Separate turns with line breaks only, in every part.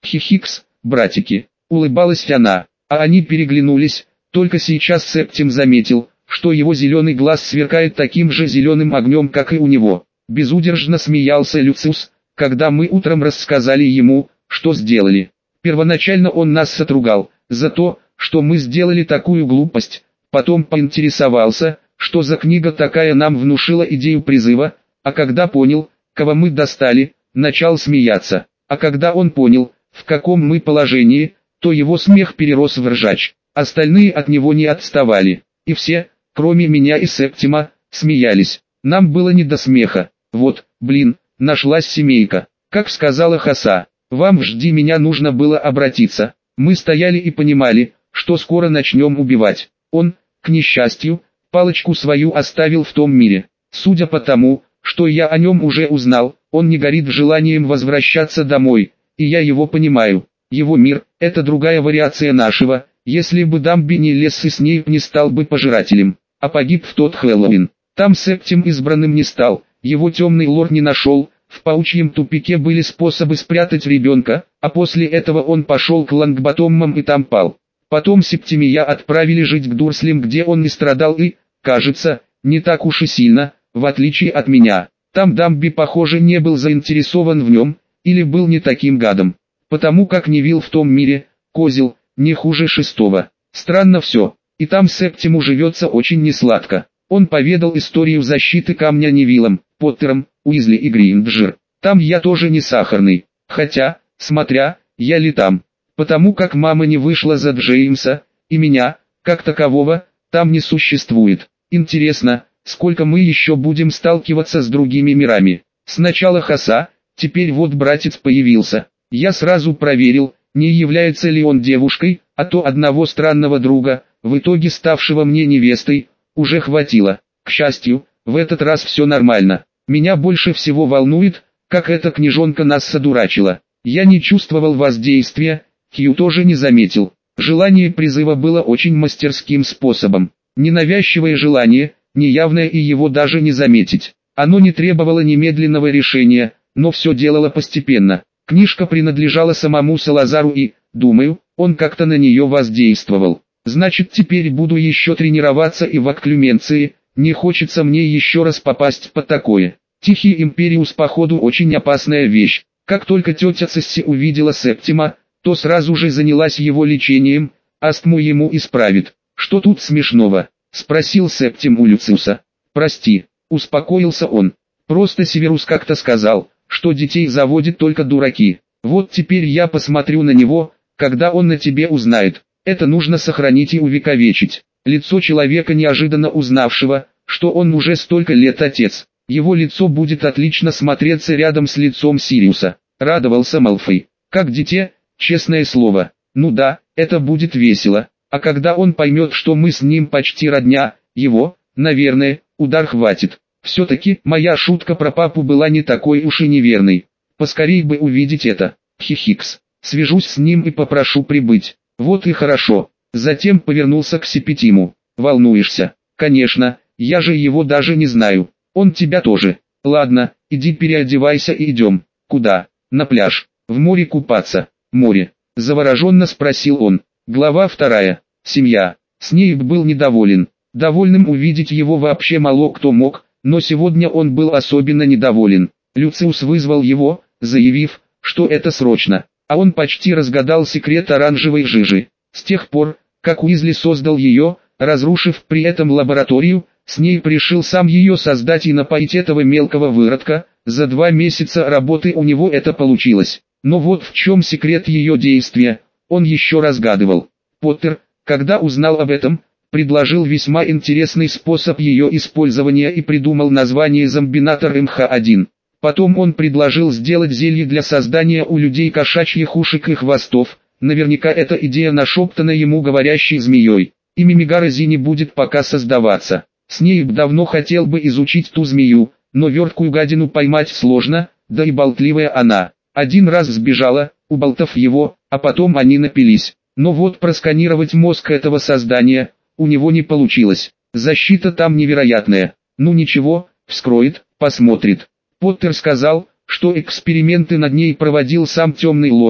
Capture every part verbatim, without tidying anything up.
Хихикс, братики, улыбалась она, а они переглянулись. Только сейчас Септим заметил, что его зеленый глаз сверкает таким же зеленым огнем, как и у него. Безудержно смеялся Люциус, когда мы утром рассказали ему, что сделали. Первоначально он нас отругал за то, что мы сделали такую глупость, потом поинтересовался, что за книга такая нам внушила идею призыва, а когда понял, кого мы достали, начал смеяться. А когда он понял, в каком мы положении, то его смех перерос в ржач. Остальные от него не отставали, и все, кроме меня и Септима, смеялись. Нам было не до смеха. Вот, блин, нашлась семейка. Как сказала Хаса, вам жди меня нужно было обратиться. Мы стояли и понимали, что скоро начнем убивать. Он, к несчастью, палочку свою оставил в том мире. Судя по тому, что я о нем уже узнал, он не горит желанием возвращаться домой, и я его понимаю. Его мир – это другая вариация нашего. Если бы Дамби не лез и Снейп не стал бы пожирателем, а погиб в тот Хэллоуин. Там Септим избранным не стал, его темный лорд не нашел, в паучьем тупике были способы спрятать ребенка, а после этого он пошел к Лангботоммам и там пал. Потом Септимия отправили жить к Дурслям, где он не страдал и, кажется, не так уж и сильно, в отличие от меня. Там Дамби, похоже, не был заинтересован в нем, или был не таким гадом. Потому как Невилл в том мире, козел, не хуже шестого. Странно все, и там Септиму живется очень несладко. Он поведал историю защиты камня Невиллом, Поттером, Уизли и Гринджер. Там я тоже не сахарный, хотя, смотря, я ли там. Потому как мама не вышла за Джеймса, и меня, как такового, там не существует. Интересно, сколько мы еще будем сталкиваться с другими мирами. Сначала Хаса, теперь вот братец появился. Я сразу проверил, не является ли он девушкой, а то одного странного друга, в итоге ставшего мне невестой, уже хватило. К счастью, в этот раз все нормально. Меня больше всего волнует, как эта княжонка нас содурачила. Я не чувствовал воздействия, Кью тоже не заметил. Желание призыва было очень мастерским способом. Ненавязчивое желание, неявное, и его даже не заметить. Оно не требовало немедленного решения, но все делало постепенно. Книжка принадлежала самому Салазару и, думаю, он как-то на нее воздействовал. Значит, теперь буду еще тренироваться и в окклюменции, не хочется мне еще раз попасть под такое. Тихий Империус походу очень опасная вещь. Как только тетя Цесси увидела Септима, то сразу же занялась его лечением, астму ему исправит. Что тут смешного? Спросил Септим у Люциуса. Прости, успокоился он. Просто Северус как-то сказал, что детей заводят только дураки. Вот теперь я посмотрю на него, когда он на тебе узнает. Это нужно сохранить и увековечить. Лицо человека, неожиданно узнавшего, что он уже столько лет отец. Его лицо будет отлично смотреться рядом с лицом Сириуса. Радовался Малфой. Как дитя, честное слово. Ну да, это будет весело. А когда он поймет, что мы с ним почти родня, его, наверное, удар хватит. Все-таки моя шутка про папу была не такой уж и неверной. Поскорей бы увидеть это. Хихикс. Свяжусь с ним и попрошу прибыть. Вот и хорошо. Затем повернулся к Сепетиму. Волнуешься? Конечно, я же его даже не знаю. Он тебя тоже. Ладно, иди переодевайся и идем. Куда? На пляж. В море купаться. Море. Завороженно спросил он. Глава вторая. Семья. Снейп был недоволен. Довольным увидеть его вообще мало кто мог, но сегодня он был особенно недоволен. Люциус вызвал его, заявив, что это срочно. А он почти разгадал секрет оранжевой жижи. С тех пор, как Уизли создал ее, разрушив при этом лабораторию, Снейп решил сам ее создать и напоить этого мелкого выродка. За два месяца работы у него это получилось. Но вот в чем секрет ее действия, он еще разгадывал. Поттер, когда узнал об этом, предложил весьма интересный способ ее использования и придумал название зомбинатор эм ха один. Потом он предложил сделать зелье для создания у людей кошачьих ушек и хвостов. Наверняка эта идея нашептана ему говорящей змеей. И Мимигара Зи не будет пока создаваться. Снейп давно хотел бы изучить ту змею, но верткую гадину поймать сложно, да и болтливая она. Один раз сбежала, уболтав его, а потом они напились. Но вот просканировать мозг этого создания у него не получилось. Защита там невероятная. Ну ничего, вскроет, посмотрит. Поттер сказал, что эксперименты над ней проводил сам Темный Лорд,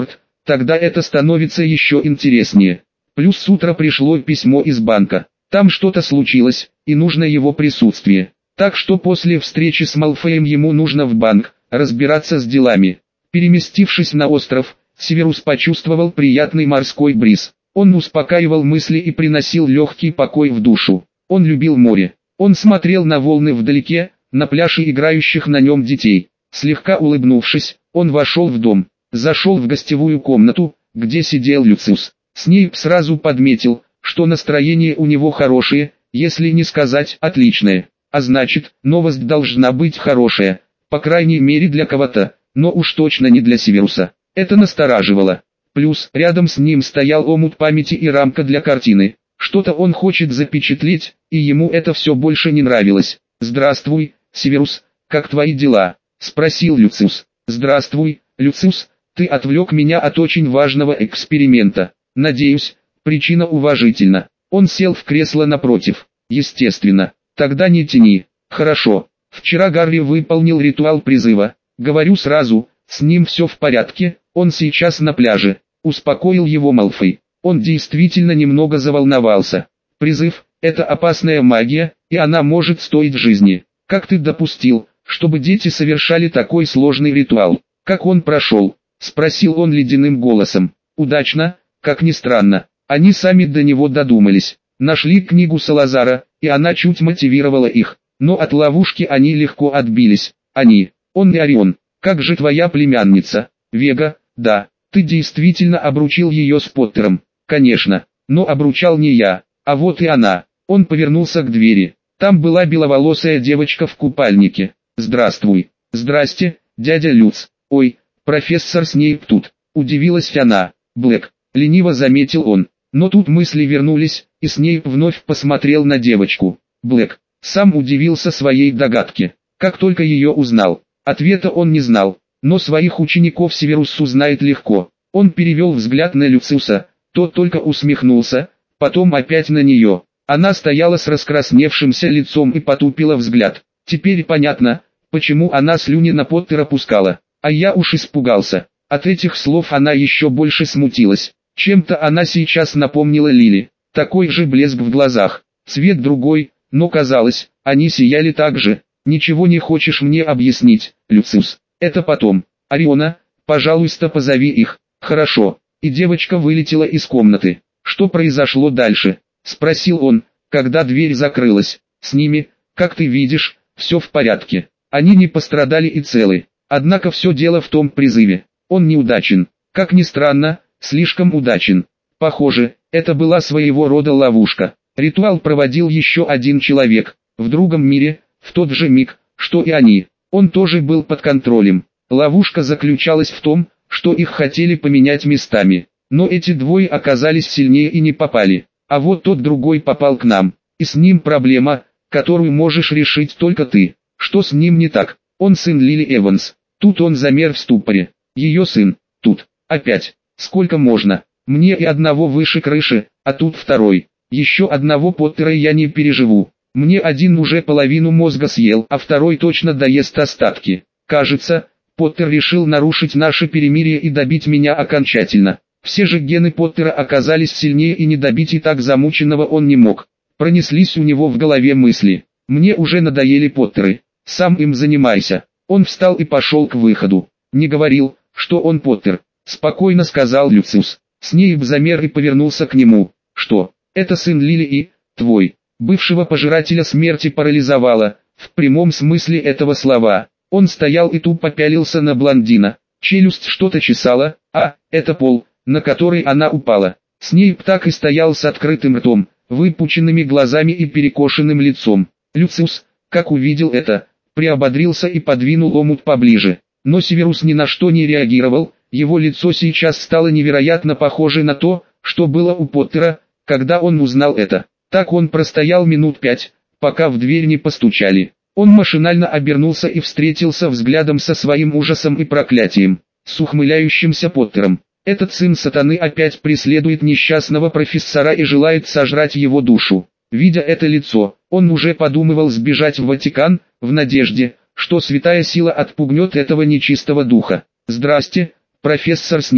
Тогда это становится еще интереснее. Плюс с утра пришло письмо из банка. Там что-то случилось, и нужно его присутствие. Так что после встречи с Малфоем ему нужно в банк, разбираться с делами. Переместившись на остров, Северус почувствовал приятный морской бриз. Он успокаивал мысли и приносил легкий покой в душу. Он любил море. Он смотрел на волны вдалеке, на пляж и играющих на нем детей. Слегка улыбнувшись, он вошел в дом. Зашел в гостевую комнату, где сидел Люциус. Снейп сразу подметил, что настроение у него хорошее, если не сказать отличное. А значит, новость должна быть хорошая, по крайней мере для кого-то, но уж точно не для Северуса. Это настораживало. Плюс, рядом с ним стоял омут памяти и рамка для картины. Что-то он хочет запечатлеть, и ему это все больше не нравилось. «Здравствуй, Северус, как твои дела?» – спросил Люциус. «Здравствуй, Люциус, ты отвлек меня от очень важного эксперимента. Надеюсь, причина уважительна». Он сел в кресло напротив. «Естественно. Тогда не тяни. Хорошо. Вчера Гарри выполнил ритуал призыва. Говорю сразу, с ним все в порядке, он сейчас на пляже», — успокоил его Малфой. Он действительно немного заволновался. «Призыв — это опасная магия, и она может стоить жизни. Как ты допустил, чтобы дети совершали такой сложный ритуал? Как он прошел?» — спросил он ледяным голосом. «Удачно, как ни странно. Они сами до него додумались. Нашли книгу Салазара, и она чуть мотивировала их. Но от ловушки они легко отбились. Они, он и Орион. Как же твоя племянница, Вега? Да, ты действительно обручил ее с Поттером. Конечно, но обручал не я, а вот и она». Он повернулся к двери. Там была беловолосая девочка в купальнике. «Здравствуй». «Здрасте, дядя Люц». «Ой, профессор Снейп тут», — удивилась она. «Блэк», — лениво заметил он. Но тут мысли вернулись, и Снейп вновь посмотрел на девочку. Блэк сам удивился своей догадке. Как только ее узнал. Ответа он не знал, но своих учеников Северус узнает легко. Он перевел взгляд на Люциуса, тот только усмехнулся, потом опять на нее. Она стояла с раскрасневшимся лицом и потупила взгляд. Теперь понятно, почему она слюни на Поттера пускала. А я уж испугался. От этих слов она еще больше смутилась. Чем-то она сейчас напомнила Лили. Такой же блеск в глазах, цвет другой, но казалось, они сияли так же. «Ничего не хочешь мне объяснить, Люциус? Это потом. Ориона, пожалуйста, позови их». «Хорошо». И девочка вылетела из комнаты. «Что произошло дальше?» — спросил он, когда дверь закрылась. «С ними, как ты видишь, все в порядке. Они не пострадали и целы. Однако все дело в том призыве. Он неудачен. Как ни странно, слишком удачен. Похоже, это была своего рода ловушка. Ритуал проводил еще один человек, в другом мире, в тот же миг, что и они. Он тоже был под контролем. Ловушка заключалась в том, что их хотели поменять местами. Но эти двое оказались сильнее и не попали. А вот тот другой попал к нам. И с ним проблема, которую можешь решить только ты. Что с ним не так? Он сын Лили Эванс. Тут он замер в ступоре. Ее сын. Тут. Опять. Сколько можно? Мне и одного выше крыши, а тут второй. Еще одного Поттера я не переживу. Мне один уже половину мозга съел, а второй точно доест остатки. Кажется, Поттер решил нарушить наше перемирие и добить меня окончательно. Все же гены Поттера оказались сильнее, и не добить и так замученного он не мог. Пронеслись у него в голове мысли. Мне уже надоели Поттеры. Сам им занимайся. Он встал и пошел к выходу. Не говорил, что он Поттер. Спокойно сказал Люциус. Снейп замер и повернулся к нему. Что? Это сын Лили и, твой, бывшего пожирателя смерти парализовало, в прямом смысле этого слова. Он стоял и тупо пялился на блондина. Челюсть что-то чесала, а, это пол, на который она упала. Снейп так и стоял с открытым ртом, выпученными глазами и перекошенным лицом. Люциус, как увидел это, приободрился и подвинул омут поближе. Но Северус ни на что не реагировал, его лицо сейчас стало невероятно похоже на то, что было у Поттера, когда он узнал это. Так он простоял минут пять, пока в дверь не постучали. Он машинально обернулся и встретился взглядом со своим ужасом и проклятием, с ухмыляющимся Поттером. Этот сын сатаны опять преследует несчастного профессора и желает сожрать его душу. Видя это лицо, он уже подумывал сбежать в Ватикан, в надежде, что святая сила отпугнет этого нечистого духа. «Здрасте, профессор Снейп»,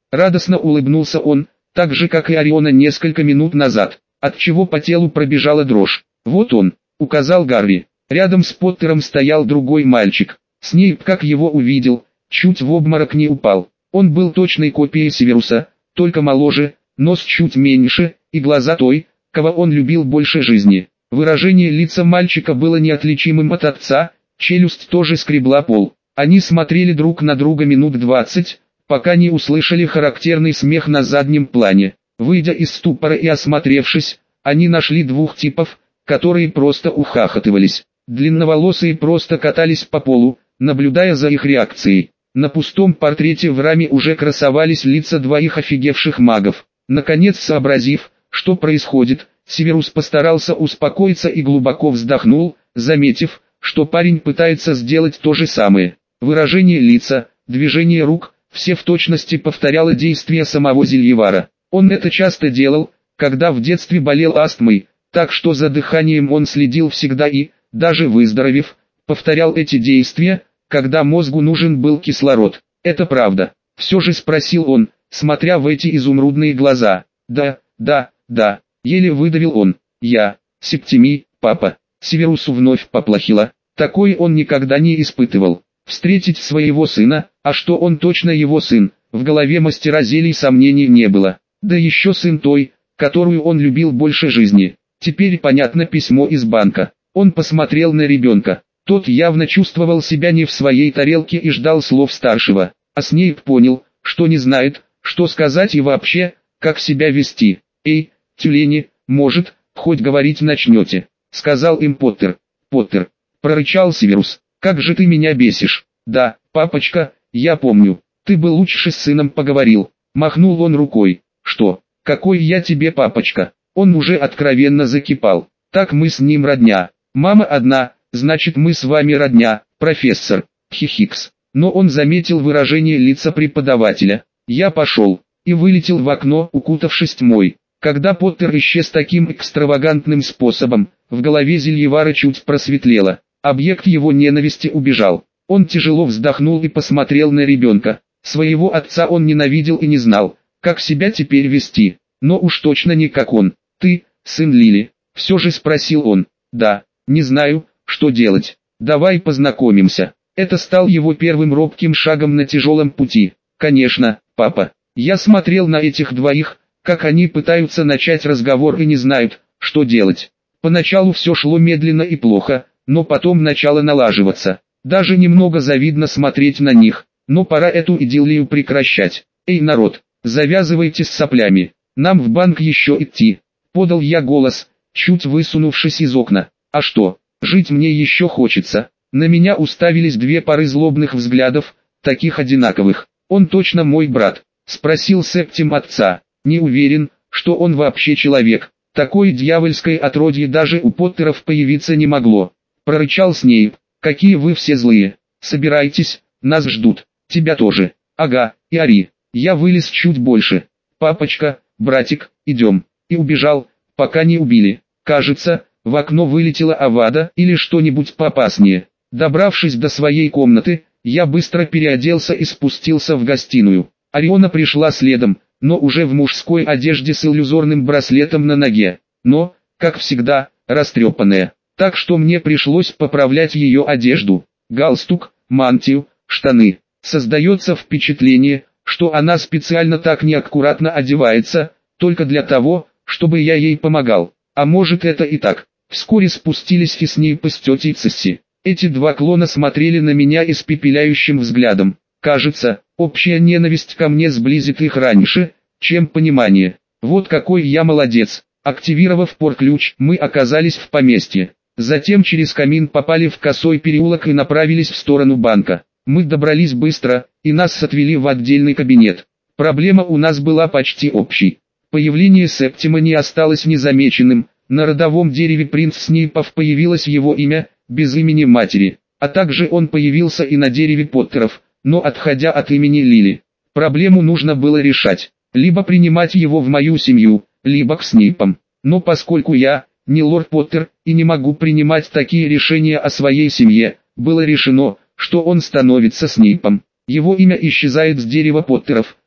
Радостно улыбнулся он, так же как и Ориона несколько минут назад, отчего по телу пробежала дрожь. «Вот он», — указал Гарри. Рядом с Поттером стоял другой мальчик. Снейп, как его увидел, чуть в обморок не упал. Он был точной копией Северуса, только моложе, нос чуть меньше, и глаза той, кого он любил больше жизни. Выражение лица мальчика было неотличимым от отца, челюсть тоже скребла пол. Они смотрели друг на друга минут двадцать, пока не услышали характерный смех на заднем плане. Выйдя из ступора и осмотревшись, они нашли двух типов, которые просто ухахатывались. Длинноволосые просто катались по полу, наблюдая за их реакцией. На пустом портрете в раме уже красовались лица двоих офигевших магов. Наконец, сообразив, что происходит, Северус постарался успокоиться и глубоко вздохнул, заметив, что парень пытается сделать то же самое. Выражение лица, движение рук, все в точности повторяло действия самого Зельевара. Он это часто делал, когда в детстве болел астмой, так что за дыханием он следил всегда и, даже выздоровев, повторял эти действия, когда мозгу нужен был кислород. «Это правда?» — все же спросил он, смотря в эти изумрудные глаза. «Да, да, да», — еле выдавил он. «Я, Септимий, папа». Северусу вновь поплохело, такой он никогда не испытывал. Встретить своего сына, а что он точно его сын, в голове мастера зелий сомнений не было. Да еще сын той, которую он любил больше жизни. Теперь понятно письмо из банка. Он посмотрел на ребенка. Тот явно чувствовал себя не в своей тарелке и ждал слов старшего. А Снейп понял, что не знает, что сказать и вообще, как себя вести. «Эй, тюлени, может, хоть говорить начнете», — сказал им Поттер. «Поттер», — прорычал Северус, — «как же ты меня бесишь». «Да, папочка, я помню, ты бы лучше с сыном поговорил», — махнул он рукой. «Что, какой я тебе папочка?» Он уже откровенно закипал. «Так мы с ним родня. Мама одна, значит мы с вами родня, профессор». Хихикс. Но он заметил выражение лица преподавателя. «Я пошел» и вылетел в окно, укутавшись тьмой. Когда Поттер исчез таким экстравагантным способом, в голове Зельевара чуть просветлело. Объект его ненависти убежал. Он тяжело вздохнул и посмотрел на ребенка. Своего отца он ненавидел и не знал, как себя теперь вести. Но уж точно не как он. «Ты, сын Лили?» — все же спросил он. «Да, не знаю, что делать. Давай познакомимся». Это стал его первым робким шагом на тяжелом пути. «Конечно, папа». Я смотрел на этих двоих, как они пытаются начать разговор и не знают, что делать. Поначалу все шло медленно и плохо, но потом начало налаживаться. Даже немного завидно смотреть на них, но пора эту идиллию прекращать. «Эй, народ, завязывайте с соплями, нам в банк еще идти», — подал я голос, чуть высунувшись из окна. «А что, жить мне еще хочется». На меня уставились две пары злобных взглядов, таких одинаковых. «Он точно мой брат?» — спросил Септим отца. «Не уверен, что он вообще человек. Такое дьявольское отродье даже у Поттеров появиться не могло», — прорычал Снейп. «Какие вы все злые. Собирайтесь, нас ждут. Тебя тоже. Ага, и ори». Я вылез чуть больше. «Папочка, братик, идем». И убежал, пока не убили. Кажется, в окно вылетела Авада или что-нибудь поопаснее. Добравшись до своей комнаты, я быстро переоделся и спустился в гостиную. Ориона пришла следом, но уже в мужской одежде с иллюзорным браслетом на ноге. Но, как всегда, растрепанная. Так что мне пришлось поправлять ее одежду, галстук, мантию, штаны. Создается впечатление, что она специально так неаккуратно одевается, только для того, чтобы я ей помогал. А может это и так. Вскоре спустились и Снейп с тетей Цесси. Эти два клона смотрели на меня испепеляющим взглядом. Кажется, общая ненависть ко мне сблизит их раньше, чем понимание. Вот какой я молодец. Активировав порт-ключ, мы оказались в поместье. Затем через камин попали в косой переулок и направились в сторону банка. Мы добрались быстро, и нас отвели в отдельный кабинет. Проблема у нас была почти общей. Появление Септима не осталось незамеченным. На родовом дереве принц Снейпов появилось его имя, без имени матери. А также он появился и на дереве Поттеров, но отходя от имени Лили. Проблему нужно было решать. Либо принимать его в мою семью, либо к Снейпам. Но поскольку я, не лорд Поттер, и не могу принимать такие решения о своей семье, было решено, что он становится Снейпом. Его имя исчезает с дерева Поттеров,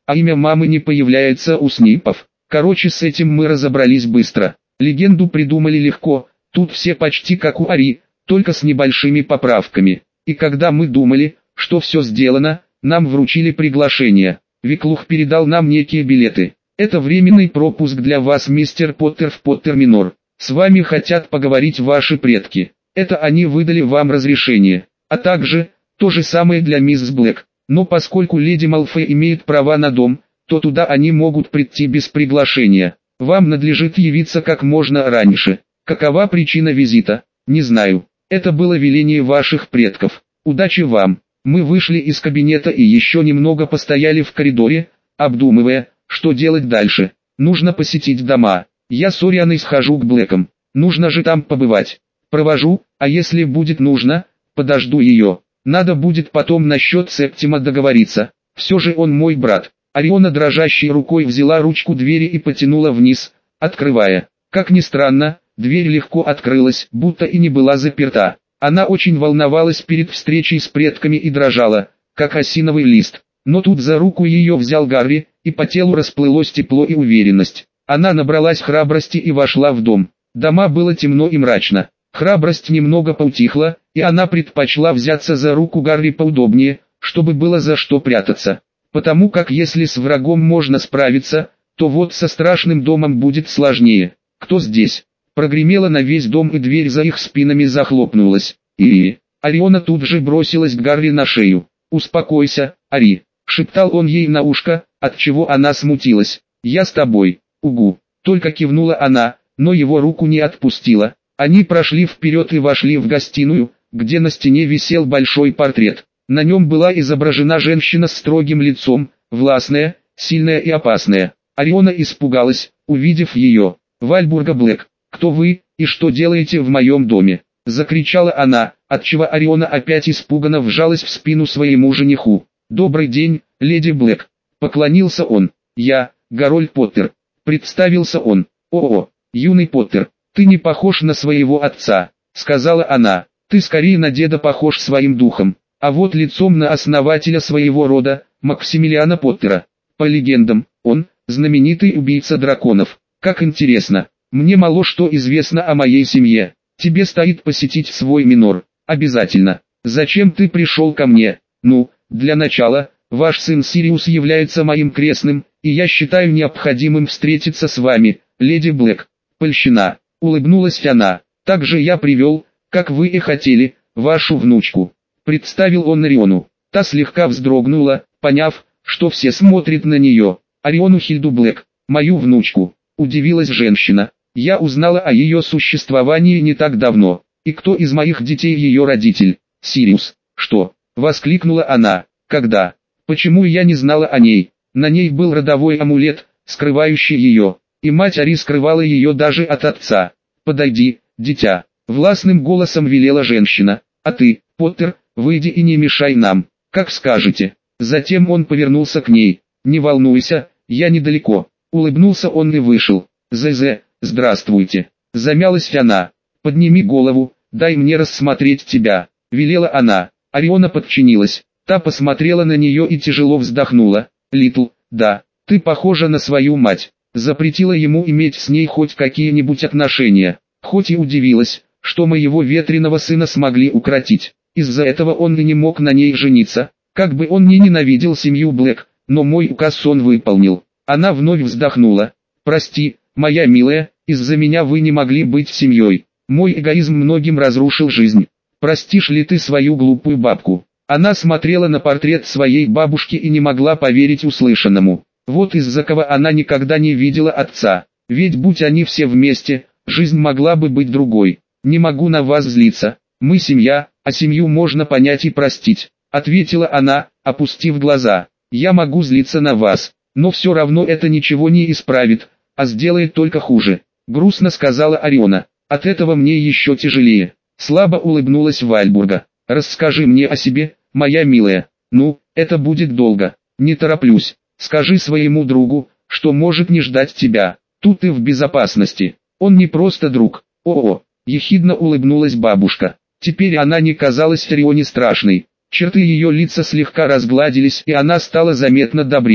а имя мамы не появляется у снипов. Короче, с этим мы разобрались быстро. Легенду придумали легко, тут все почти как у Ари, только с небольшими поправками. И когда мы думали, что все сделано, нам вручили приглашение. Виклух передал нам некие билеты. Это временный пропуск для вас, мистер Поттер, в Поттер-Минор. С вами хотят поговорить ваши предки. Это они выдали вам разрешение. А также, то же самое для мисс Блэк. Но поскольку леди Малфой имеет права на дом, то туда они могут прийти без приглашения. Вам надлежит явиться как можно раньше. Какова причина визита? Не знаю. Это было веление ваших предков. Удачи вам. Мы вышли из кабинета и еще немного постояли в коридоре, обдумывая, что делать дальше. Нужно посетить дома. Я с Орианой схожу к Блэкам. Нужно же там побывать. Провожу, а если будет нужно, подожду ее. Надо будет потом насчет Септима договориться. Все же он мой брат. Ориона дрожащей рукой взяла ручку двери и потянула вниз, открывая. Как ни странно, дверь легко открылась, будто и не была заперта. Она очень волновалась перед встречей с предками и дрожала, как осиновый лист. Но тут за руку ее взял Гарри, и по телу расплылось тепло и уверенность. Она набралась храбрости и вошла в дом. Дома было темно и мрачно. Храбрость немного поутихла, и она предпочла взяться за руку Гарри поудобнее, чтобы было за что прятаться. Потому как если с врагом можно справиться, то вот со страшным домом будет сложнее. «Кто здесь?» Прогремело на весь дом, и дверь за их спинами захлопнулась. И Ориона тут же бросилась к Гарри на шею. «Успокойся, Ари», — шептал он ей на ушко, отчего она смутилась. «Я с тобой, угу», — только кивнула она, но его руку не отпустила. Они прошли вперед и вошли в гостиную, где на стене висел большой портрет. На нем была изображена женщина с строгим лицом, властная, сильная и опасная. Ориона испугалась, увидев ее. «Вальбурга Блэк, кто вы, и что делаете в моем доме?» — закричала она, отчего Ориона опять испуганно вжалась в спину своему жениху. «Добрый день, леди Блэк», — поклонился он. «Я, Гарольд Поттер», — представился он. «О-о, юный Поттер, ты не похож на своего отца», — сказала она. «Ты скорее на деда похож своим духом, а вот лицом на основателя своего рода, Максимилиана Поттера. По легендам, он — знаменитый убийца драконов. Как интересно, мне мало что известно о моей семье. Тебе стоит посетить свой Минор, обязательно. Зачем ты пришел ко мне? Ну, для начала, ваш сын Сириус является моим крестным, и я считаю необходимым встретиться с вами, леди Блэк». Польщена, улыбнулась она. «Также я привел, как вы и хотели, вашу внучку». Представил он Ориону. Та слегка вздрогнула, поняв, что все смотрят на нее. «Ориону Хильду Блэк, мою внучку», — удивилась женщина. «Я узнала о ее существовании не так давно. И кто из моих детей ее родитель?» «Сириус». «Что?» — воскликнула она. «Когда? Почему я не знала о ней?» На ней был родовой амулет, скрывающий ее, и мать Ари скрывала ее даже от отца. «Подойди, дитя», — властным голосом велела женщина. «А ты, Поттер, выйди и не мешай нам, как скажете». Затем он повернулся к ней. «Не волнуйся, я недалеко». Улыбнулся он и вышел. «Зе-зе, здравствуйте». Замялась она. «Подними голову, дай мне рассмотреть тебя», — велела она. Ориона подчинилась. Та посмотрела на нее и тяжело вздохнула. «Литл, да, ты похожа на свою мать». Запретила ему иметь с ней хоть какие-нибудь отношения. Хоть и удивилась, что моего ветреного сына смогли укротить. Из-за этого он и не мог на ней жениться. Как бы он ни ненавидел семью Блэк, но мой указ он выполнил. Она вновь вздохнула. «Прости, моя милая, из-за меня вы не могли быть семьей. Мой эгоизм многим разрушил жизнь. Простишь ли ты свою глупую бабку?» Она смотрела на портрет своей бабушки и не могла поверить услышанному. Вот из-за кого она никогда не видела отца. Ведь будь они все вместе, жизнь могла бы быть другой. «Не могу на вас злиться. Мы семья, а семью можно понять и простить», — ответила она, опустив глаза. «Я могу злиться на вас, но все равно это ничего не исправит, а сделает только хуже», — грустно сказала Ориона. «От этого мне еще тяжелее». Слабо улыбнулась Вальбурга. «Расскажи мне о себе, моя милая». «Ну, это будет долго. Не тороплюсь. Скажи своему другу, что может не ждать тебя. Тут ты в безопасности. Он не просто друг». «О-о», — ехидно улыбнулась бабушка. Теперь она не казалась Орионе страшной. Черты ее лица слегка разгладились, и она стала заметно добрее.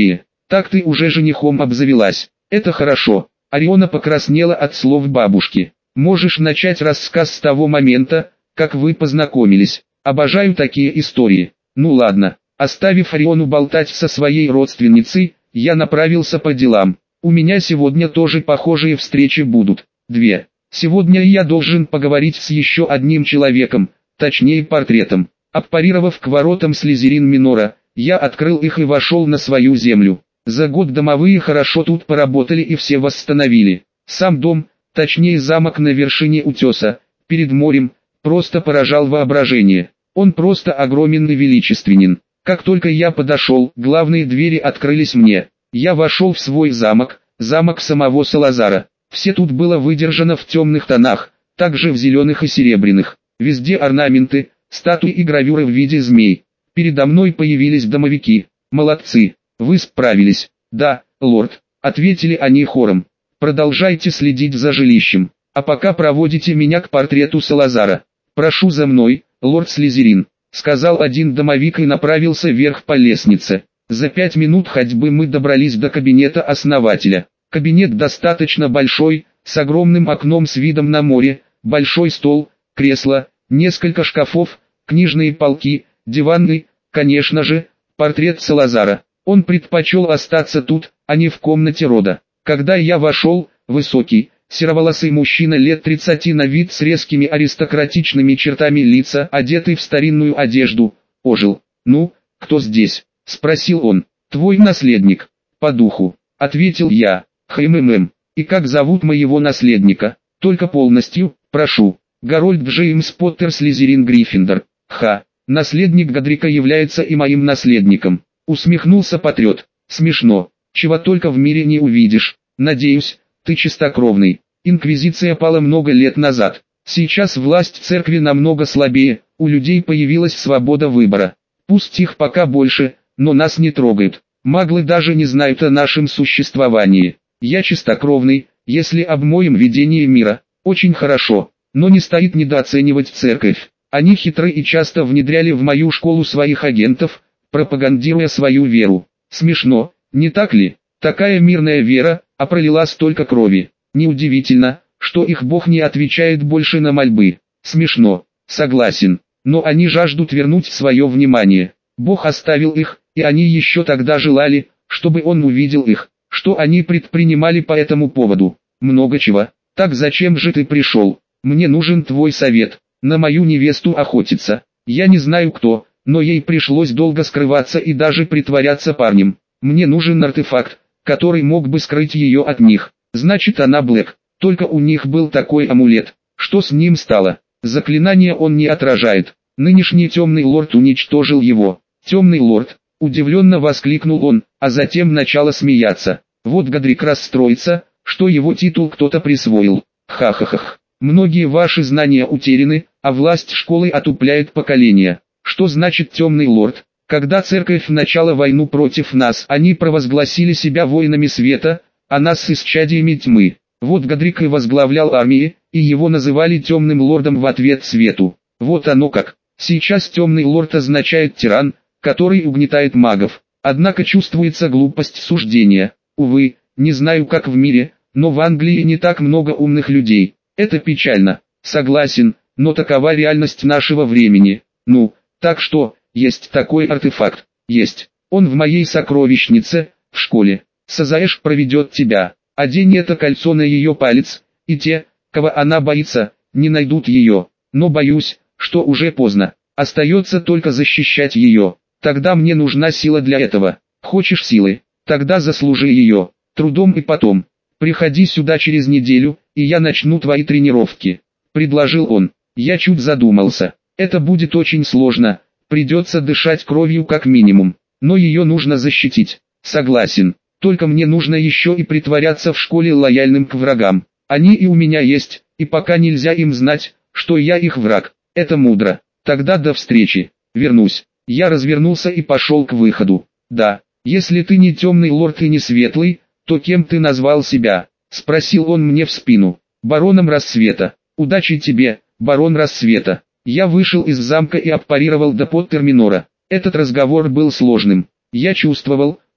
Так ты уже женихом обзавелась. Это хорошо. Ориона покраснела от слов бабушки. Можешь начать рассказ с того момента, как вы познакомились. Обожаю такие истории. Ну ладно. Оставив Ориону болтать со своей родственницей, я направился по делам. У меня сегодня тоже похожие встречи будут. Две. Сегодня я должен поговорить с еще одним человеком, точнее портретом. Аппарировав к воротам Слизерин Минора, я открыл их и вошел на свою землю. За год домовые хорошо тут поработали и все восстановили. Сам дом, точнее замок на вершине утеса, перед морем, просто поражал воображение. Он просто огромен и величественен. Как только я подошел, главные двери открылись мне. Я вошел в свой замок, замок самого Салазара. Все тут было выдержано в темных тонах, также в зеленых и серебряных. Везде орнаменты, статуи и гравюры в виде змей. Передо мной появились домовики. Молодцы, вы справились. Да, лорд, ответили они хором. Продолжайте следить за жилищем, а пока проводите меня к портрету Салазара. Прошу за мной, лорд Слизерин, сказал один домовик и направился вверх по лестнице. За пять минут ходьбы мы добрались до кабинета основателя. Кабинет достаточно большой, с огромным окном с видом на море, большой стол, кресло, несколько шкафов, книжные полки, диваны, конечно же, портрет Салазара. Он предпочел остаться тут, а не в комнате рода. Когда я вошел, высокий, сероволосый мужчина лет тридцати на вид с резкими аристократичными чертами лица, одетый в старинную одежду, ожил. «Ну, кто здесь?» — спросил он. «Твой наследник, по духу», — ответил я. «Хммм, и как зовут моего наследника? Только полностью, прошу». «Гарольд Джеймс Поттер Слизерин Гриффиндор». «Ха, наследник Годрика является и моим наследником», — усмехнулся патриот. «Смешно, чего только в мире не увидишь. Надеюсь, ты чистокровный. Инквизиция пала много лет назад. Сейчас власть церкви намного слабее, у людей появилась свобода выбора. Пусть их пока больше, но нас не трогают. Маглы даже не знают о нашем существовании. Я чистокровный, если об моем видении мира. Очень хорошо, но не стоит недооценивать церковь. Они хитры и часто внедряли в мою школу своих агентов, пропагандируя свою веру. Смешно, не так ли? Такая мирная вера, а пролила столько крови. Неудивительно, что их бог не отвечает больше на мольбы. Смешно, согласен, но они жаждут вернуть свое внимание. Бог оставил их, и они еще тогда желали, чтобы он увидел их. Что они предпринимали по этому поводу? Много чего. Так зачем же ты пришел? Мне нужен твой совет. На мою невесту охотиться. Я не знаю кто, но ей пришлось долго скрываться и даже притворяться парнем. Мне нужен артефакт, который мог бы скрыть ее от них. Значит, она Блэк. Только у них был такой амулет. Что с ним стало? Заклинание он не отражает. Нынешний темный лорд уничтожил его. Темный лорд. Удивленно воскликнул он, а затем начало смеяться. Вот Годрик расстроится, что его титул кто-то присвоил. Ха-ха-ха. Многие ваши знания утеряны, а власть школы отупляет поколения. Что значит темный лорд? Когда церковь начала войну против нас, они провозгласили себя воинами света, а нас с исчадиями тьмы. Вот Годрик и возглавлял армии, и его называли темным лордом в ответ свету. Вот оно как. Сейчас темный лорд означает тиран, который угнетает магов. Однако чувствуется глупость суждения. Увы, не знаю как в мире, но в Англии не так много умных людей. Это печально. Согласен, но такова реальность нашего времени. Ну, так что, есть такой артефакт. Есть. Он в моей сокровищнице, в школе. Сазаэш проведет тебя. Одень это кольцо на ее палец, и те, кого она боится, не найдут ее. Но боюсь, что уже поздно. Остается только защищать ее. Тогда мне нужна сила для этого. Хочешь силы? Тогда заслужи ее. Трудом и потом. Приходи сюда через неделю, и я начну твои тренировки. Предложил он. Я чуть задумался. Это будет очень сложно. Придется дышать кровью как минимум. Но ее нужно защитить. Согласен. Только мне нужно еще и притворяться в школе лояльным к врагам. Они и у меня есть, и пока нельзя им знать, что я их враг. Это мудро. Тогда до встречи. Вернусь. Я развернулся и пошел к выходу. Да, если ты не темный лорд и не светлый, то кем ты назвал себя? Спросил он мне в спину. Бароном Рассвета. Удачи тебе, барон Рассвета. Я вышел из замка и аппарировал до Поттер Минора. Этот разговор был сложным. Я чувствовал,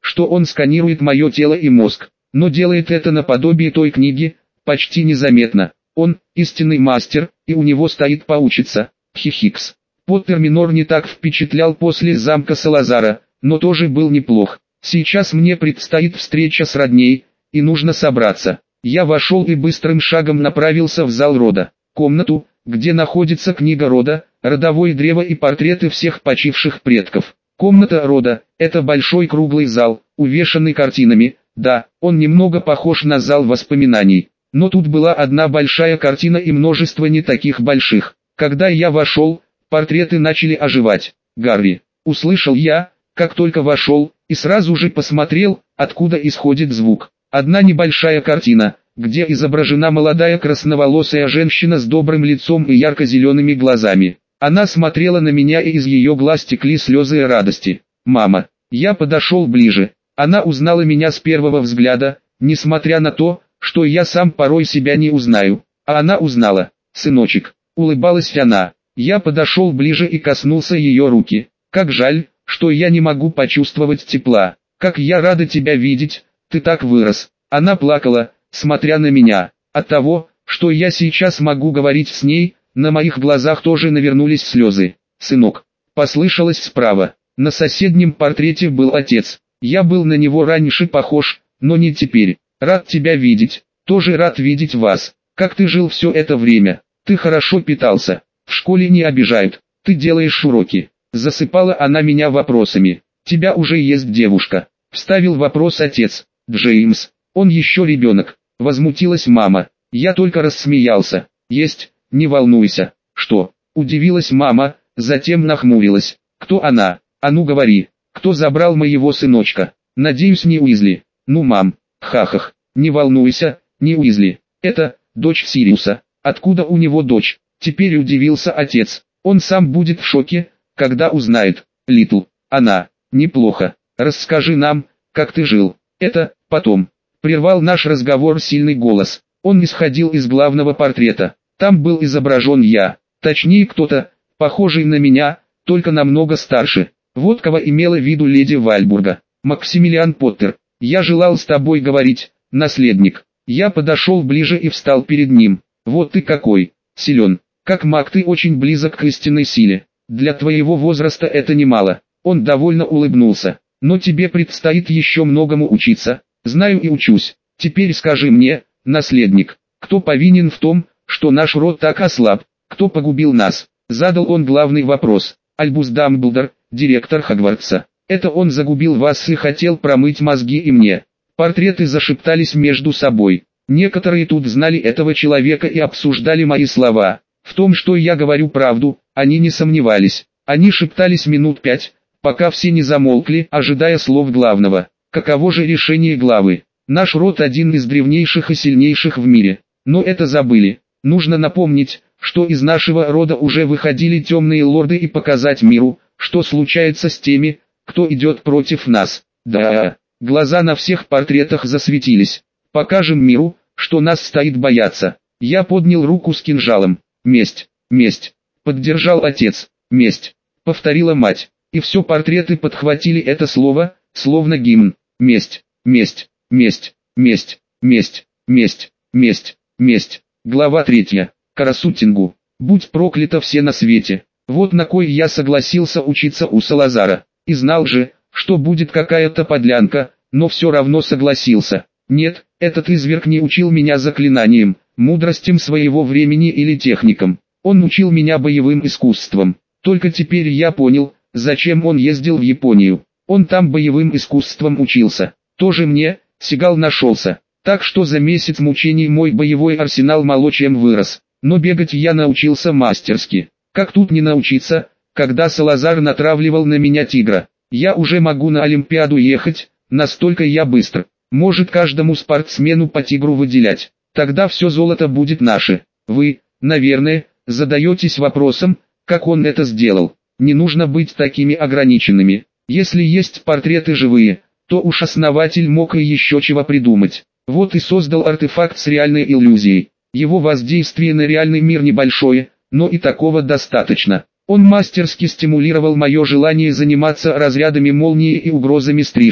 что он сканирует мое тело и мозг, но делает это наподобие той книги, почти незаметно. Он истинный мастер, и у него стоит поучиться. Хихикс. Поттер Минор не так впечатлял после замка Салазара, но тоже был неплох. Сейчас мне предстоит встреча с родней, и нужно собраться. Я вошел и быстрым шагом направился в зал рода. Комнату, где находится книга рода, родовое древо и портреты всех почивших предков. Комната рода – это большой круглый зал, увешанный картинами. Да, он немного похож на зал воспоминаний. Но тут была одна большая картина и множество не таких больших. Когда я вошел, портреты начали оживать. «Гарри!» – услышал я, как только вошел, и сразу же посмотрел, откуда исходит звук. Одна небольшая картина, где изображена молодая красноволосая женщина с добрым лицом и ярко-зелеными глазами. Она смотрела на меня, и из ее глаз текли слезы радости. «Мама!» Я подошел ближе. Она узнала меня с первого взгляда, несмотря на то, что я сам порой себя не узнаю. А она узнала. «Сыночек», — улыбалась она. Я подошел ближе и коснулся ее руки. «Как жаль, что я не могу почувствовать тепла. Как я рада тебя видеть, ты так вырос». Она плакала, смотря на меня. От того, что я сейчас могу говорить с ней, на моих глазах тоже навернулись слезы. «Сынок», — послышалось справа. На соседнем портрете был отец. Я был на него раньше похож, но не теперь. «Рад тебя видеть, тоже рад видеть вас. Как ты жил все это время? Ты хорошо питался, в школе не обижают, ты делаешь уроки». Засыпала она меня вопросами. «Тебя уже есть девушка», — вставил вопрос отец. «Джеймс, он еще ребенок», — возмутилась мама. Я только рассмеялся. «Есть, не волнуйся». «Что?» — удивилась мама, затем нахмурилась. «Кто она? А ну говори, кто забрал моего сыночка? Надеюсь, не Уизли». «Ну, мам». «Хахах, не волнуйся, не Уизли. Это дочь Сириуса». «Откуда у него дочь?» Теперь удивился отец. «Он сам будет в шоке, когда узнает». «Литл, она, неплохо. Расскажи нам, как ты жил». «Это, потом». Прервал наш разговор сильный голос. Он исходил из главного портрета. Там был изображен я. Точнее, кто-то, похожий на меня, только намного старше. Вот кого имела в виду леди Вальбурга. «Максимилиан Поттер. Я желал с тобой говорить, наследник». Я подошел ближе и встал перед ним. «Вот ты какой, силен. Как маг ты очень близок к истинной силе. Для твоего возраста это немало». Он довольно улыбнулся. «Но тебе предстоит еще многому учиться». «Знаю и учусь. Теперь скажи мне, наследник, кто повинен в том, что наш род так ослаб? Кто погубил нас?» Задал он главный вопрос. «Альбус Дамблдор, директор Хогвартса. Это он загубил вас и хотел промыть мозги и мне». Портреты зашептались между собой. Некоторые тут знали этого человека и обсуждали мои слова. В том, что я говорю правду, они не сомневались. Они шептались минут пять, пока все не замолкли, ожидая слов главного. Каково же решение главы? Наш род один из древнейших и сильнейших в мире. Но это забыли. Нужно напомнить, что из нашего рода уже выходили темные лорды, и показать миру, что случается с теми, кто идет против нас. Да, глаза на всех портретах засветились. Покажем миру, что нас стоит бояться. Я поднял руку с кинжалом. «Месть, месть», поддержал отец. «Месть», повторила мать. И все портреты подхватили это слово, словно гимн. «Месть, месть, месть, месть, месть, месть, месть, месть». Глава третья. Карасутингу. Будь проклято все на свете. Вот на кой я согласился учиться у Салазара. И знал же, что будет какая-то подлянка, но все равно согласился. Нет, этот изверг не учил меня заклинаниям, мудростям своего времени или техникам. Он учил меня боевым искусствам. Только теперь я понял, зачем он ездил в Японию. Он там боевым искусством учился. Тоже мне, Сигал нашелся. Так что за месяц мучений мой боевой арсенал мало чем вырос. Но бегать я научился мастерски. Как тут не научиться, когда Салазар натравливал на меня тигра? Я уже могу на Олимпиаду ехать, настолько я быстр. Может каждому спортсмену по тигру выделять. Тогда все золото будет наше. Вы, наверное, задаетесь вопросом, как он это сделал. Не нужно быть такими ограниченными. Если есть портреты живые, то уж основатель мог и еще чего придумать. Вот и создал артефакт с реальной иллюзией. Его воздействие на реальный мир небольшое, но и такого достаточно. Он мастерски стимулировал мое желание заниматься разрядами молнии и угрозами стрижки.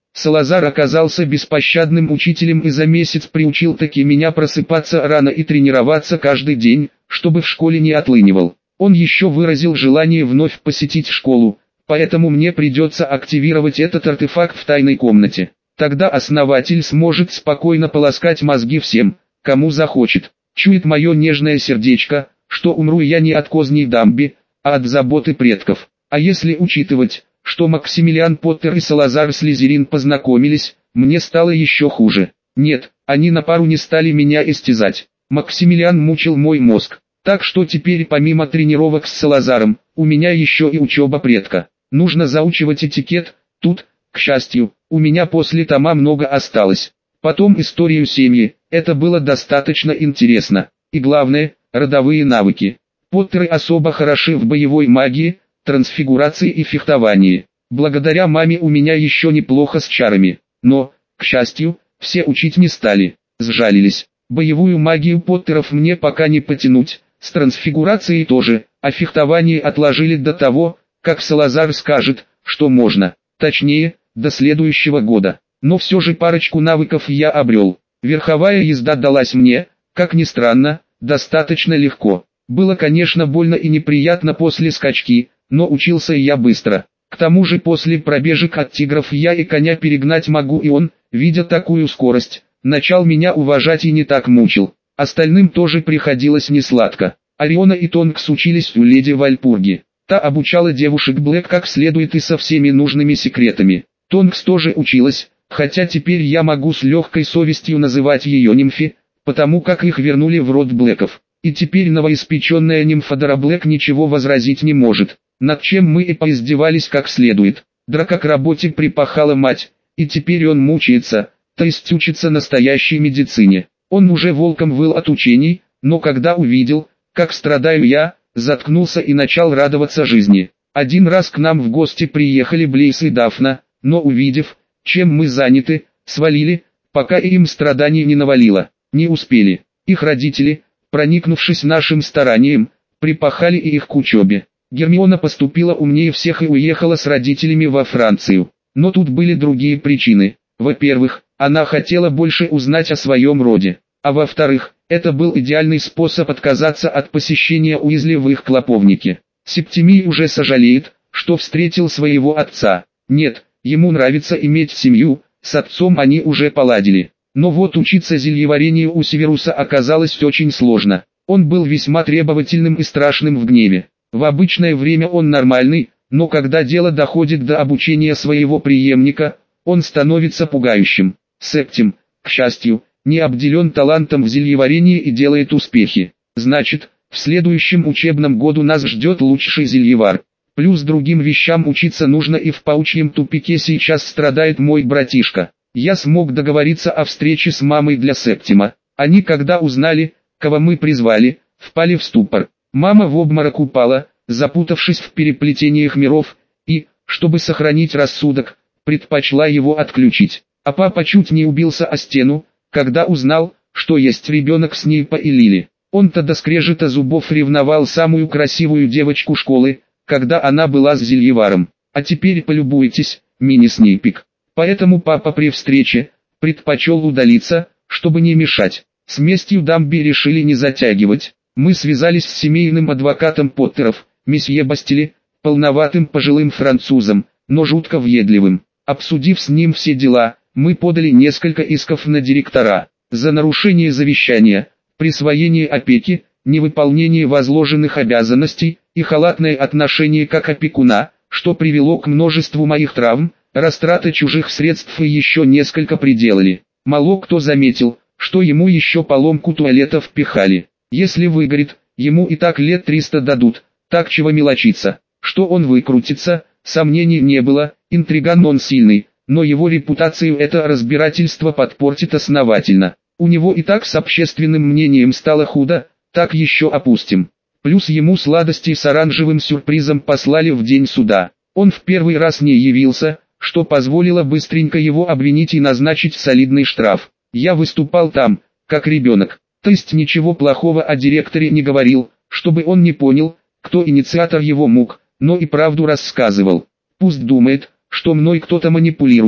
Салазар оказался беспощадным учителем и за месяц приучил таки меня просыпаться рано и тренироваться каждый день, чтобы в школе не отлынивал. Он еще выразил желание вновь посетить школу, поэтому мне придется активировать этот артефакт в тайной комнате. Тогда основатель сможет спокойно полоскать мозги всем, кому захочет. Чует мое нежное сердечко, что умру я не от козней Дамби, а от заботы предков. А если учитывать, что Максимилиан Поттер и Салазар Слизерин познакомились, мне стало еще хуже. Нет, они на пару не стали меня истязать. Максимилиан мучил мой мозг. Так что теперь помимо тренировок с Салазаром, у меня еще и учеба предка. Нужно заучивать этикет, тут, к счастью, у меня после тома много осталось. Потом историю семьи, это было достаточно интересно. И главное, родовые навыки. Поттеры особо хороши в боевой магии, трансфигурации и фехтовании. Благодаря маме у меня еще неплохо с чарами. Но, к счастью, все учить не стали, сжалились. Боевую магию Поттеров мне пока не потянуть, с трансфигурацией тоже, а фехтование отложили до того, как Салазар скажет, что можно. Точнее, до следующего года. Но все же парочку навыков я обрел. Верховая езда далась мне, как ни странно, достаточно легко. Было, конечно, больно и неприятно после скачки, но учился я быстро. К тому же после пробежек от тигров я и коня перегнать могу, и он, видя такую скорость, начал меня уважать и не так мучил. Остальным тоже приходилось несладко. Ориона и Тонкс учились у леди Вальпурги. Та обучала девушек Блэк как следует и со всеми нужными секретами. Тонкс тоже училась, хотя теперь я могу с легкой совестью называть ее нимфи, потому как их вернули в род Блэков. И теперь новоиспеченная нимфа Блэк ничего возразить не может, над чем мы и поиздевались как следует. Драка к работе припахала мать, и теперь он мучается, то есть учится настоящей медицине. Он уже волком выл от учений, но когда увидел, как страдаю я, заткнулся и начал радоваться жизни. Один раз к нам в гости приехали Блейс и Дафна, но увидев, чем мы заняты, свалили, пока им страданий не навалило. Не успели. Их родители, проникнувшись нашим старанием, припахали и их к учебе. Гермиона поступила умнее всех и уехала с родителями во Францию. Но тут были другие причины. Во-первых, она хотела больше узнать о своем роде. А во-вторых, это был идеальный способ отказаться от посещения Уизли в их клоповнике. Септимий уже сожалеет, что встретил своего отца. Нет, ему нравится иметь семью, с отцом они уже поладили. Но вот учиться зельеварению у Северуса оказалось очень сложно. Он был весьма требовательным и страшным в гневе. В обычное время он нормальный, но когда дело доходит до обучения своего преемника, он становится пугающим. Септим, к счастью, не обделен талантом в зельеварении и делает успехи. Значит, в следующем учебном году нас ждет лучший зельевар. Плюс другим вещам учиться нужно, и в паучьем тупике сейчас страдает мой братишка. Я смог договориться о встрече с мамой для Септима. Они, когда узнали, кого мы призвали, впали в ступор. Мама в обморок упала, запутавшись в переплетениях миров, и, чтобы сохранить рассудок, предпочла его отключить. А папа чуть не убился о стену, когда узнал, что есть ребенок Снейпа и Лили. Он-то до скрежета зубов ревновал самую красивую девочку школы, когда она была с зельеваром. А теперь полюбуйтесь, мини-Снейпик. Поэтому папа при встрече предпочел удалиться, чтобы не мешать. С местью Дамби решили не затягивать. Мы связались с семейным адвокатом Поттеров, месье Бастили, полноватым пожилым французом, но жутко въедливым. Обсудив с ним все дела, мы подали несколько исков на директора за нарушение завещания, присвоение опеки, невыполнение возложенных обязанностей и халатное отношение как опекуна, что привело к множеству моих травм, растраты чужих средств и еще несколько приделали. Мало кто заметил, что ему еще поломку туалета впихали. Если выгорит, ему и так лет триста дадут, так чего мелочиться. Что он выкрутится, сомнений не было, интриган он сильный, но его репутацию это разбирательство подпортит основательно. У него и так с общественным мнением стало худо, так еще опустим. Плюс ему сладости с оранжевым сюрпризом послали в день суда. Он в первый раз не явился, что позволило быстренько его обвинить и назначить солидный штраф. Я выступал там, как ребенок, то есть ничего плохого о директоре не говорил, чтобы он не понял, кто инициатор его мук, но и правду рассказывал. Пусть думает, что мной кто-то манипулирует,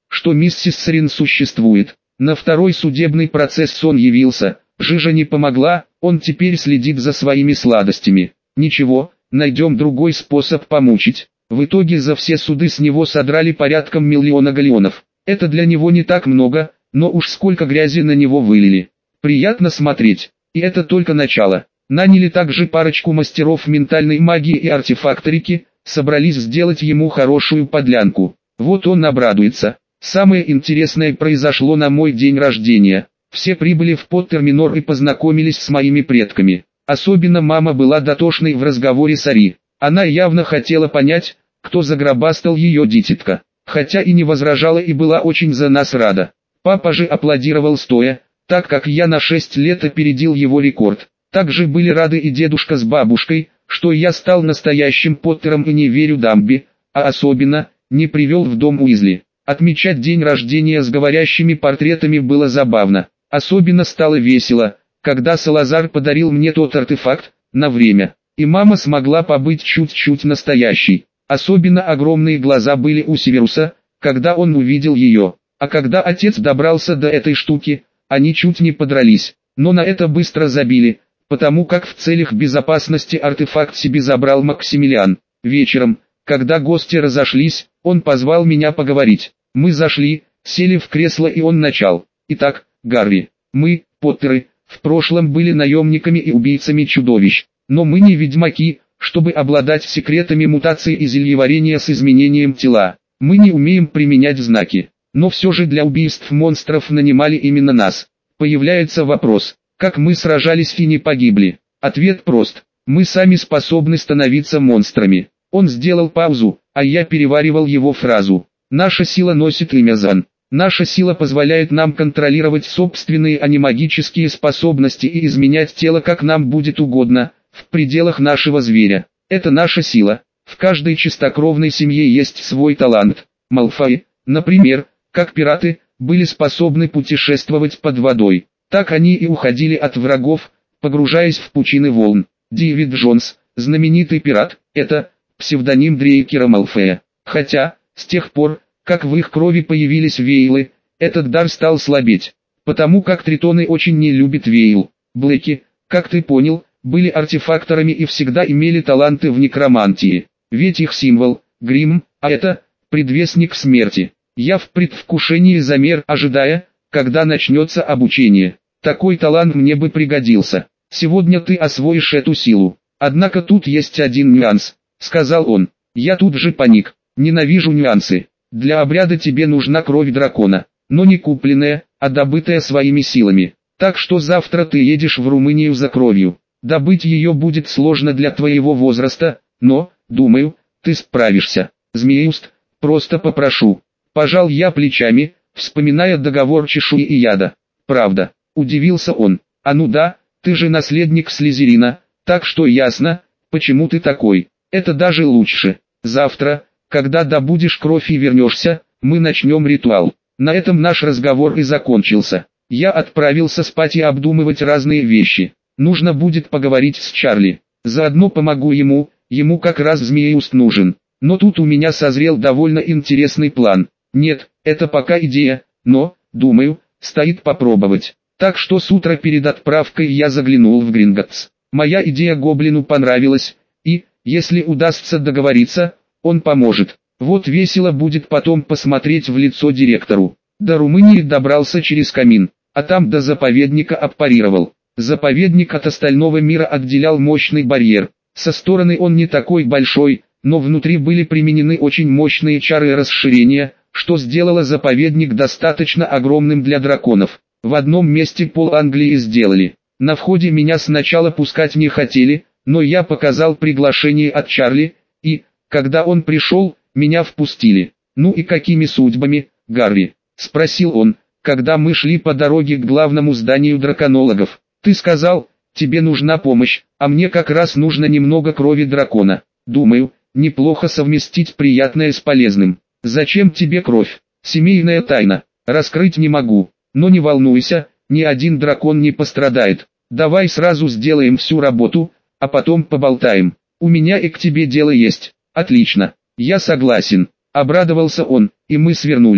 что миссис Сарин существует. На второй судебный процесс он явился, жижа не помогла, он теперь следит за своими сладостями. Ничего, найдем другой способ помучить. В итоге за все суды с него содрали порядком миллиона галеонов. Это для него не так много, но уж сколько грязи на него вылили. Приятно смотреть. И это только начало. Наняли также парочку мастеров ментальной магии и артефакторики, собрались сделать ему хорошую подлянку. Вот он обрадуется. Самое интересное произошло на мой день рождения. Все прибыли в Поттерминор и познакомились с моими предками. Особенно мама была дотошной в разговоре с Ари. Она явно хотела понять, кто загробастал ее дитятка. Хотя и не возражала и была очень за нас рада. Папа же аплодировал стоя, так как я на шесть лет опередил его рекорд. Также были рады и дедушка с бабушкой, что я стал настоящим Поттером и не верю Дамби, а особенно, не привел в дом Уизли. Отмечать день рождения с говорящими портретами было забавно. Особенно стало весело, когда Салазар подарил мне тот артефакт, на время. И мама смогла побыть чуть-чуть настоящей. Особенно огромные глаза были у Северуса, когда он увидел ее. А когда отец добрался до этой штуки, они чуть не подрались. Но на это быстро забили, потому как в целях безопасности артефакт себе забрал Максимилиан. Вечером, когда гости разошлись, он позвал меня поговорить. Мы зашли, сели в кресло и он начал. Итак, Гарри, мы, Поттеры, в прошлом были наемниками и убийцами чудовищ. Но мы не ведьмаки, чтобы обладать секретами мутации и зельеварения с изменением тела. Мы не умеем применять знаки. Но все же для убийств монстров нанимали именно нас. Появляется вопрос, как мы сражались и не погибли? Ответ прост. Мы сами способны становиться монстрами. Он сделал паузу, а я переваривал его фразу. Наша сила носит имя Зан. Наша сила позволяет нам контролировать собственные анимагические способности и изменять тело как нам будет угодно, в пределах нашего зверя. Это наша сила. В каждой чистокровной семье есть свой талант. Малфой, например, как пираты, были способны путешествовать под водой. Так они и уходили от врагов, погружаясь в пучины волн. Дэвид Джонс, знаменитый пират, это псевдоним Дрейкера Малфоя. Хотя, с тех пор, как в их крови появились вейлы, этот дар стал слабеть. Потому как тритоны очень не любят вейл. Блэки, как ты понял, были артефакторами и всегда имели таланты в некромантии. Ведь их символ – грим, а это – предвестник смерти. Я в предвкушении замер, ожидая, когда начнется обучение. Такой талант мне бы пригодился. Сегодня ты освоишь эту силу. Однако тут есть один нюанс, сказал он. Я тут же паник. Ненавижу нюансы. Для обряда тебе нужна кровь дракона, но не купленная, а добытая своими силами. Так что завтра ты едешь в Румынию за кровью. Добыть ее будет сложно для твоего возраста, но, думаю, ты справишься. Змеюст, просто попрошу. Пожал я плечами, вспоминая договор чешуи и яда. Правда, удивился он. А ну да, ты же наследник Слизерина, так что ясно, почему ты такой. Это даже лучше. Завтра, когда добудешь кровь и вернешься, мы начнем ритуал. На этом наш разговор и закончился. Я отправился спать и обдумывать разные вещи. Нужно будет поговорить с Чарли. Заодно помогу ему, ему как раз Змеюст нужен. Но тут у меня созрел довольно интересный план. Нет, это пока идея, но, думаю, стоит попробовать. Так что с утра перед отправкой я заглянул в Гринготтс. Моя идея гоблину понравилась, и, если удастся договориться, он поможет. Вот весело будет потом посмотреть в лицо директору. До Румынии добрался через камин, а там до заповедника аппарировал. Заповедник от остального мира отделял мощный барьер. Со стороны он не такой большой, но внутри были применены очень мощные чары расширения, что сделало заповедник достаточно огромным для драконов. В одном месте пол Англии сделали. На входе меня сначала пускать не хотели, но я показал приглашение от Чарли, и, когда он пришел, меня впустили. «Ну и какими судьбами, Гарри?» – спросил он, когда мы шли по дороге к главному зданию драконологов. «Ты сказал, тебе нужна помощь, а мне как раз нужно немного крови дракона. Думаю, неплохо совместить приятное с полезным. Зачем тебе кровь? Семейная тайна, раскрыть не могу, но не волнуйся, ни один дракон не пострадает. Давай сразу сделаем всю работу, а потом поболтаем. У меня и к тебе дело есть». «Отлично, я согласен», — обрадовался он, и мы свернули.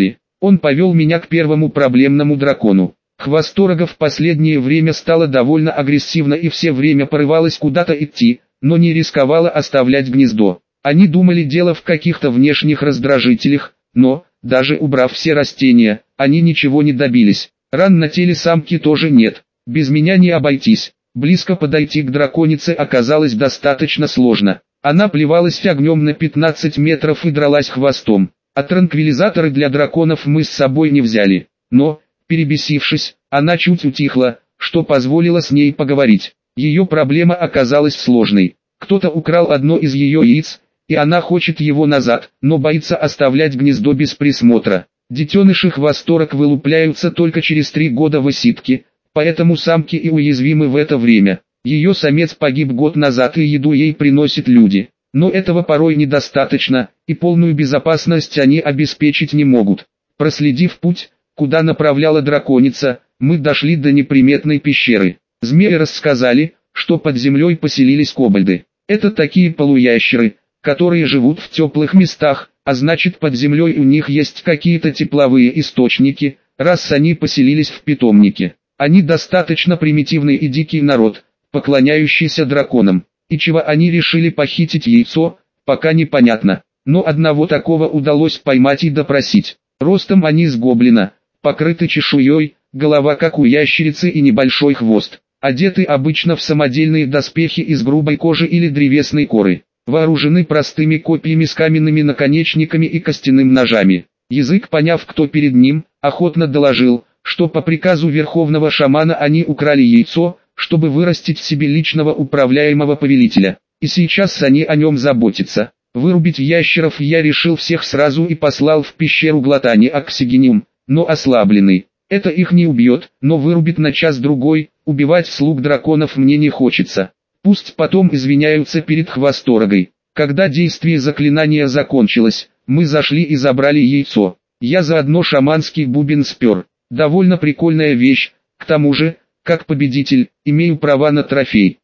Он повел меня к первому проблемному дракону. Хвосторога в последнее время стала довольно агрессивна и все время порывалась куда-то идти, но не рисковала оставлять гнездо. Они думали дело в каких-то внешних раздражителях, но, даже убрав все растения, они ничего не добились. Ран на теле самки тоже нет, без меня не обойтись. Близко подойти к драконице оказалось достаточно сложно. Она плевалась огнем на пятнадцать метров и дралась хвостом. А транквилизаторы для драконов мы с собой не взяли. Но, перебесившись, она чуть утихла, что позволило с ней поговорить. Ее проблема оказалась сложной. Кто-то украл одно из ее яиц, и она хочет его назад, но боится оставлять гнездо без присмотра. Детеныши хвосторок вылупляются только через три года в осидке, поэтому самки и уязвимы в это время. Ее самец погиб год назад и еду ей приносят люди. Но этого порой недостаточно, и полную безопасность они обеспечить не могут. Проследив путь, куда направляла драконица, мы дошли до неприметной пещеры. Змеи рассказали, что под землей поселились кобальды. Это такие полуящеры, которые живут в теплых местах, а значит под землей у них есть какие-то тепловые источники, раз они поселились в питомнике. Они достаточно примитивный и дикий народ, поклоняющийся драконам. И чего они решили похитить яйцо, пока непонятно. Но одного такого удалось поймать и допросить. Ростом они с гоблина, покрыты чешуей, голова как у ящерицы и небольшой хвост. Одеты обычно в самодельные доспехи из грубой кожи или древесной коры. Вооружены простыми копьями с каменными наконечниками и костяным ножами. Язык, поняв, кто перед ним, охотно доложил, что по приказу верховного шамана они украли яйцо, чтобы вырастить в себе личного управляемого повелителя. И сейчас они о нем заботятся. Вырубить ящеров я решил всех сразу и послал в пещеру глотани оксигениум, но ослабленный. Это их не убьет, но вырубит на час-другой, убивать слуг драконов мне не хочется. Пусть потом извиняются перед хвосторогой. Когда действие заклинания закончилось, мы зашли и забрали яйцо. Я заодно шаманский бубен спер. Довольно прикольная вещь, к тому же, как победитель, имею права на трофей.